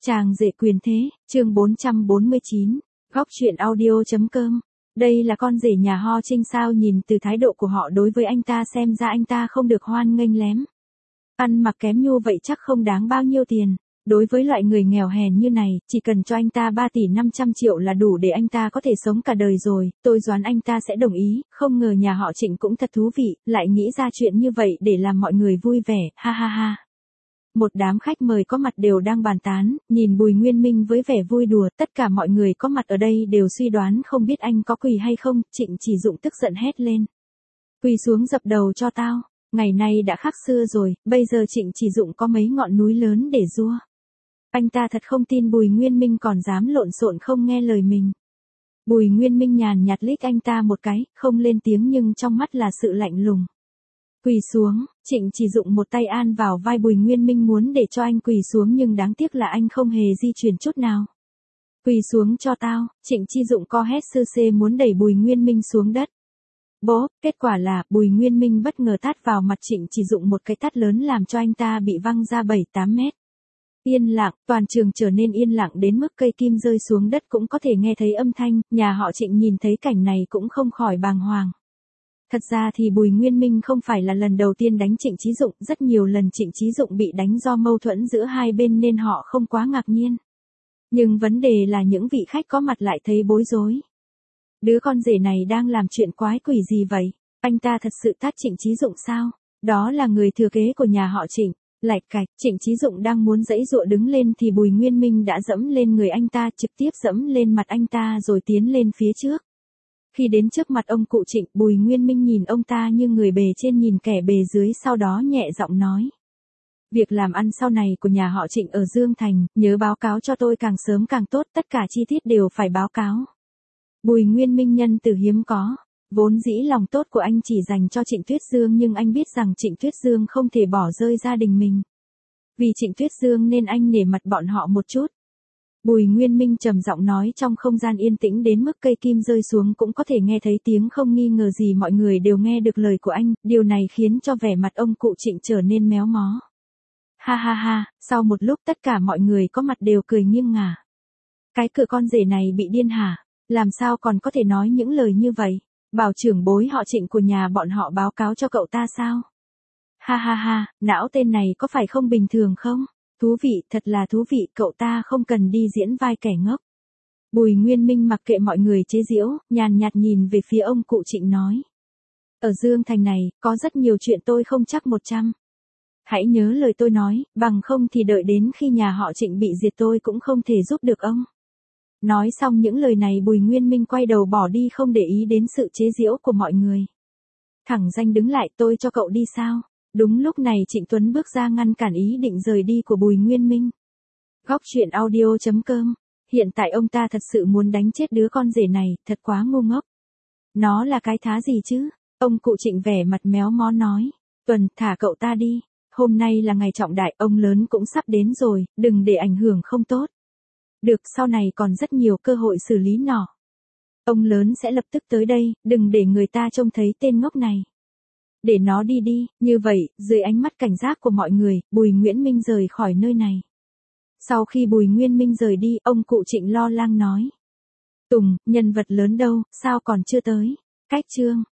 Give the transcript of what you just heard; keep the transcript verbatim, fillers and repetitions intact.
Chàng rể quyền thế, chương bốn trăm bốn mươi chín, góc truyện audio.com. Đây là con rể nhà Ho Trinh sao? Nhìn từ thái độ của họ đối với anh ta xem ra anh ta không được hoan nghênh lắm. Ăn mặc kém nhu vậy chắc không đáng bao nhiêu tiền. Đối với loại người nghèo hèn như này, chỉ cần cho anh ta ba tỷ năm trăm triệu là đủ để anh ta có thể sống cả đời rồi, tôi đoán anh ta sẽ đồng ý, không ngờ nhà họ Trịnh cũng thật thú vị, lại nghĩ ra chuyện như vậy để làm mọi người vui vẻ, ha ha ha. Một đám khách mời có mặt đều đang bàn tán, nhìn Bùi Nguyên Minh với vẻ vui đùa, tất cả mọi người có mặt ở đây đều suy đoán không biết anh có quỳ hay không, Trịnh Chỉ Dụng tức giận hét lên. Quỳ xuống dập đầu cho tao, ngày nay đã khác xưa rồi, bây giờ Trịnh Chỉ Dụng có mấy ngọn núi lớn để giua. Anh ta thật không tin Bùi Nguyên Minh còn dám lộn xộn không nghe lời mình. Bùi Nguyên Minh nhàn nhạt liếc anh ta một cái, không lên tiếng nhưng trong mắt là sự lạnh lùng. Quỳ xuống, Trịnh Chỉ Dụng một tay an vào vai Bùi Nguyên Minh muốn để cho anh quỳ xuống nhưng đáng tiếc là anh không hề di chuyển chút nào. Quỳ xuống cho tao, Trịnh Chỉ Dụng co hét sư xê muốn đẩy Bùi Nguyên Minh xuống đất. Bố, kết quả là Bùi Nguyên Minh bất ngờ tát vào mặt Trịnh Chỉ Dụng một cái tát lớn làm cho anh ta bị văng ra bảy tám mét. Yên lặng, toàn trường trở nên yên lặng đến mức cây kim rơi xuống đất cũng có thể nghe thấy âm thanh, nhà họ Trịnh nhìn thấy cảnh này cũng không khỏi bàng hoàng. Thật ra thì Bùi Nguyên Minh không phải là lần đầu tiên đánh Trịnh Chí Dụng, rất nhiều lần Trịnh Chí Dụng bị đánh do mâu thuẫn giữa hai bên nên họ không quá ngạc nhiên. Nhưng vấn đề là những vị khách có mặt lại thấy bối rối. Đứa con rể này đang làm chuyện quái quỷ gì vậy? Anh ta thật sự tát Trịnh Chí Dụng sao? Đó là người thừa kế của nhà họ Trịnh. Lạch cạch, Trịnh Chí Dụng đang muốn giãy giụa đứng lên thì Bùi Nguyên Minh đã dẫm lên người anh ta, trực tiếp dẫm lên mặt anh ta rồi tiến lên phía trước. Khi đến trước mặt ông cụ Trịnh, Bùi Nguyên Minh nhìn ông ta như người bề trên nhìn kẻ bề dưới, sau đó nhẹ giọng nói. Việc làm ăn sau này của nhà họ Trịnh ở Dương Thành, nhớ báo cáo cho tôi càng sớm càng tốt, tất cả chi tiết đều phải báo cáo. Bùi Nguyên Minh nhân từ hiếm có. Vốn dĩ lòng tốt của anh chỉ dành cho Trịnh Tuyết Dương nhưng anh biết rằng Trịnh Tuyết Dương không thể bỏ rơi gia đình mình. Vì Trịnh Tuyết Dương nên anh nể mặt bọn họ một chút. Bùi Nguyên Minh trầm giọng nói trong không gian yên tĩnh đến mức cây kim rơi xuống cũng có thể nghe thấy tiếng, không nghi ngờ gì mọi người đều nghe được lời của anh, điều này khiến cho vẻ mặt ông cụ Trịnh trở nên méo mó. Ha ha ha, sau một lúc tất cả mọi người có mặt đều cười nghiêng ngả. Cái cửa con rể này bị điên hả? Làm sao còn có thể nói những lời như vậy? Bảo trưởng bối họ Trịnh của nhà bọn họ báo cáo cho cậu ta sao? Ha ha ha, não tên này có phải không bình thường không? Thú vị, thật là thú vị, cậu ta không cần đi diễn vai kẻ ngốc. Bùi Nguyên Minh mặc kệ mọi người chế giễu, nhàn nhạt nhìn về phía ông cụ Trịnh nói. Ở Dương Thành này, có rất nhiều chuyện tôi không chắc một trăm. Hãy nhớ lời tôi nói, bằng không thì đợi đến khi nhà họ Trịnh bị diệt tôi cũng không thể giúp được ông. Nói xong những lời này Bùi Nguyên Minh quay đầu bỏ đi không để ý đến sự chế giễu của mọi người. Thẳng danh đứng lại, tôi cho cậu đi sao? Đúng lúc này Trịnh Tuấn bước ra ngăn cản ý định rời đi của Bùi Nguyên Minh. Góc truyện audio.com. Hiện tại ông ta thật sự muốn đánh chết đứa con rể này, thật quá ngu ngốc. Nó là cái thá gì chứ? Ông cụ Trịnh vẻ mặt méo mó nói. Tuần, thả cậu ta đi. Hôm nay là ngày trọng đại, ông lớn cũng sắp đến rồi, đừng để ảnh hưởng không tốt. Được, sau này còn rất nhiều cơ hội xử lý nó. Ông lớn sẽ lập tức tới đây, đừng để người ta trông thấy tên ngốc này. Để nó đi đi, như vậy, dưới ánh mắt cảnh giác của mọi người, Bùi Nguyễn Minh rời khỏi nơi này. Sau khi Bùi Nguyên Minh rời đi, ông cụ Trịnh lo lắng nói. Tùng, nhân vật lớn đâu, sao còn chưa tới? Cách chương.